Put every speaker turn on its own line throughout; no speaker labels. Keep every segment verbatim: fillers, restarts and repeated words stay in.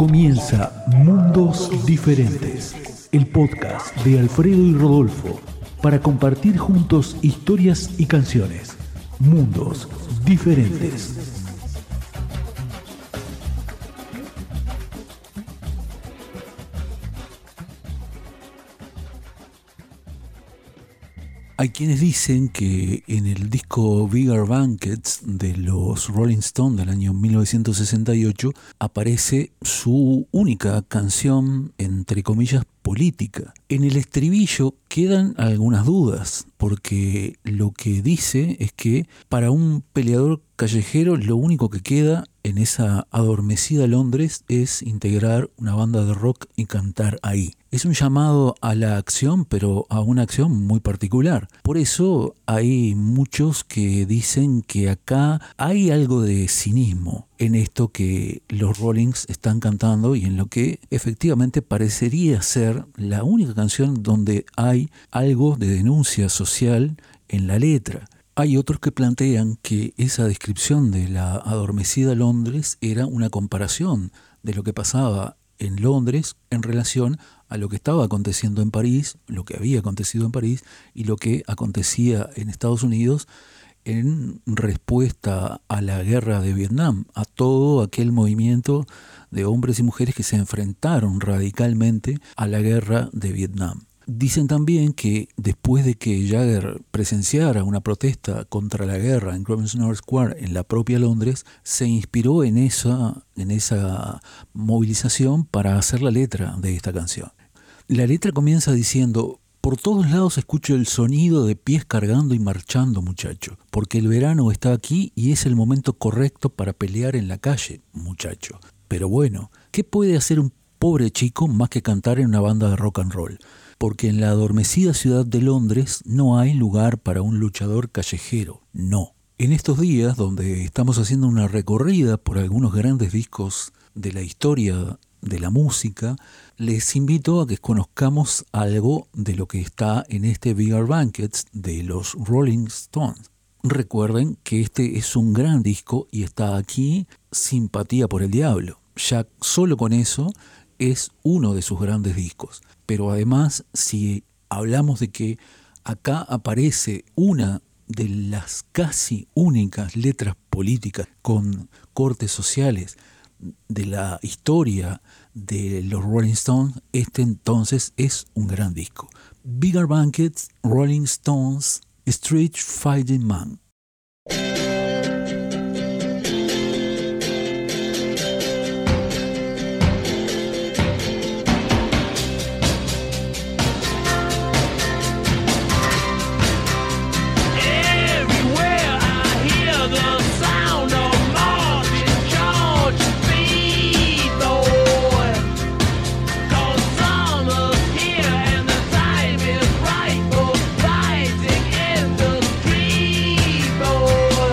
Comienza Mundos Diferentes, el podcast de Alfredo y Rodolfo, para compartir juntos historias y canciones. Mundos Diferentes. Hay quienes dicen que en el disco Bigger Banquets de los Rolling Stones del año mil novecientos sesenta y ocho aparece su única canción, entre comillas, política. En el estribillo quedan algunas dudas, porque lo que dice es que para un peleador callejero lo único que queda en esa adormecida Londres es integrar una banda de rock y cantar ahí. Es un llamado a la acción, pero a una acción muy particular. Por eso hay muchos que dicen que acá hay algo de cinismo en esto que los Rollings están cantando y en lo que efectivamente parecería ser la única canción donde hay algo de denuncia social en la letra. Hay otros que plantean que esa descripción de la adormecida Londres era una comparación de lo que pasaba en Londres en relación a lo que estaba aconteciendo en París, lo que había acontecido en París y lo que acontecía en Estados Unidos en respuesta a la guerra de Vietnam, a todo aquel movimiento de hombres y mujeres que se enfrentaron radicalmente a la guerra de Vietnam. Dicen también que después de que Jagger presenciara una protesta contra la guerra en Grosvenor Square en la propia Londres, se inspiró en esa, en esa movilización para hacer la letra de esta canción. La letra comienza diciendo: por todos lados escucho el sonido de pies cargando y marchando, muchacho, porque el verano está aquí y es el momento correcto para pelear en la calle, muchacho. Pero bueno, ¿qué puede hacer un pobre chico más que cantar en una banda de rock and roll? Porque en la adormecida ciudad de Londres no hay lugar para un luchador callejero, no. En estos días, donde estamos haciendo una recorrida por algunos grandes discos de la historia de la música, les invito a que conozcamos algo de lo que está en este Bigger Banquets de los Rolling Stones. Recuerden que este es un gran disco y está aquí Simpatía por el Diablo. Ya solo con eso es uno de sus grandes discos. Pero además, si hablamos de que acá aparece una de las casi únicas letras políticas con cortes sociales de la historia de los Rolling Stones, este entonces es un gran disco. Bigger Banquets, Rolling Stones, Street Fighting Man.
Right, but fighting in the street, boy.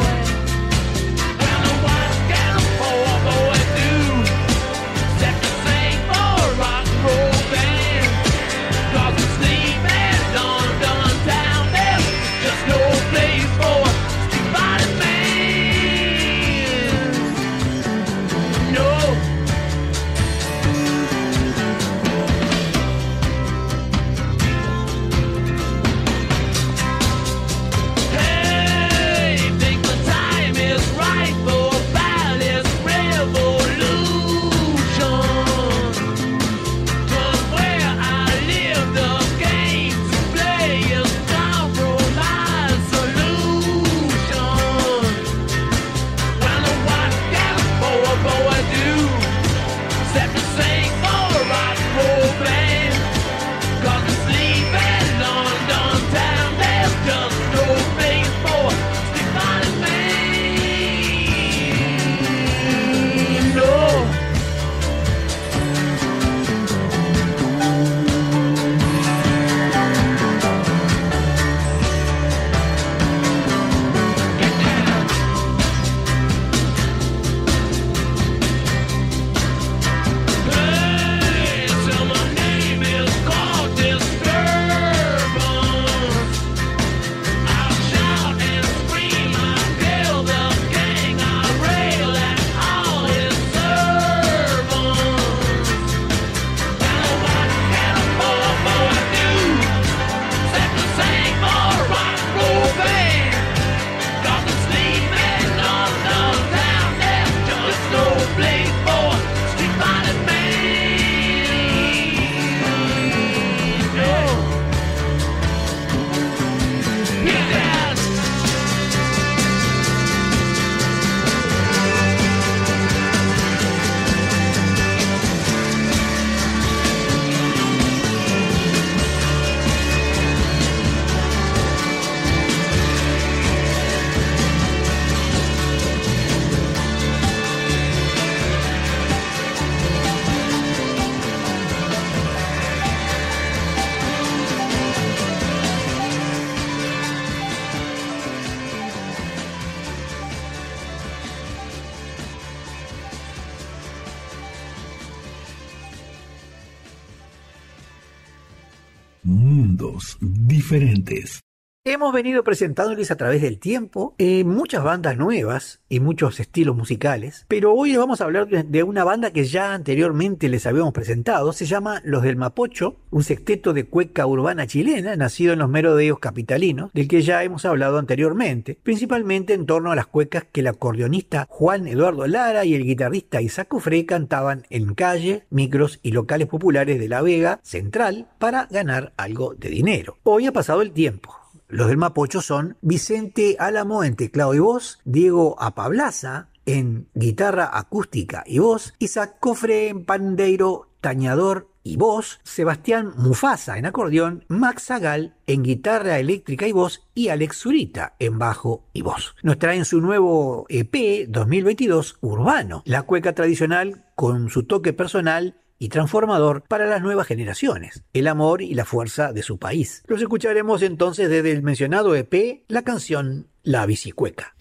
Mundos diferentes.
Hemos venido presentándoles a través del tiempo eh, muchas bandas nuevas y muchos estilos musicales, pero hoy les vamos a hablar de, de una banda que ya anteriormente les habíamos presentado. Se llama Los del Mapocho, un sexteto de cueca urbana chilena nacido en los merodeos capitalinos, del que ya hemos hablado anteriormente, principalmente en torno a las cuecas que el acordeonista Juan Eduardo Lara y el guitarrista Isaac Ofré cantaban en calle, micros y locales populares de La Vega Central para ganar algo de dinero. Hoy ha pasado el tiempo. Los del Mapocho son Vicente Álamo en teclado y voz, Diego Apablaza en guitarra acústica y voz, Isaac Cofre en pandeiro, tañador y voz, Sebastián Mufasa en acordeón, Max Zagal en guitarra eléctrica y voz y Alex Zurita en bajo y voz. Nos traen su nuevo E P dos mil veintidós Urbano, la cueca tradicional con su toque personal y transformador para las nuevas generaciones, el amor y la fuerza de su país. Los escucharemos entonces desde el mencionado E P, la canción La Bicicueca.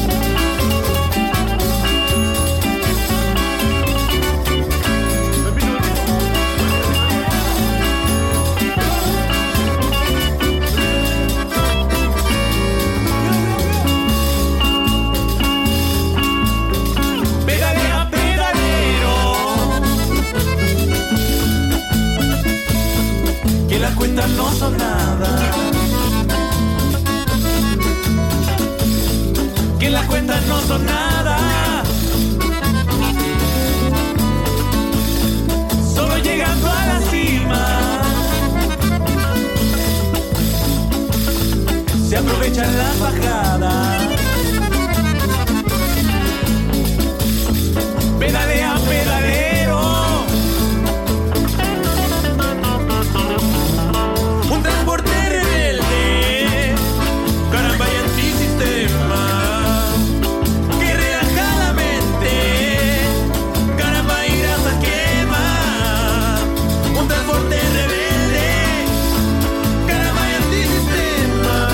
Las cuentas no son nada, que las cuentas no son nada, solo llegando a la cima se aprovechan las bajadas. Pedalea, pedalero, un transporte rebelde, caramba y antisistema, que relaja la mente, caramba y grasa quema. Un transporte rebelde, caramba y antisistema,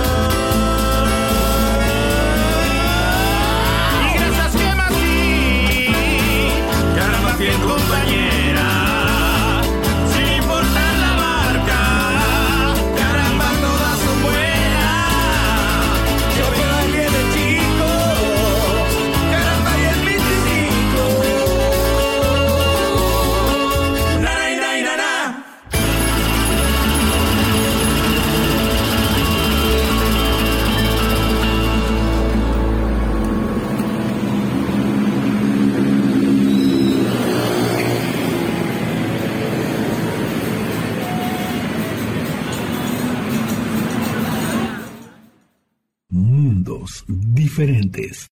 y grasas quema sí, caramba fiel compañera.
Mundos diferentes.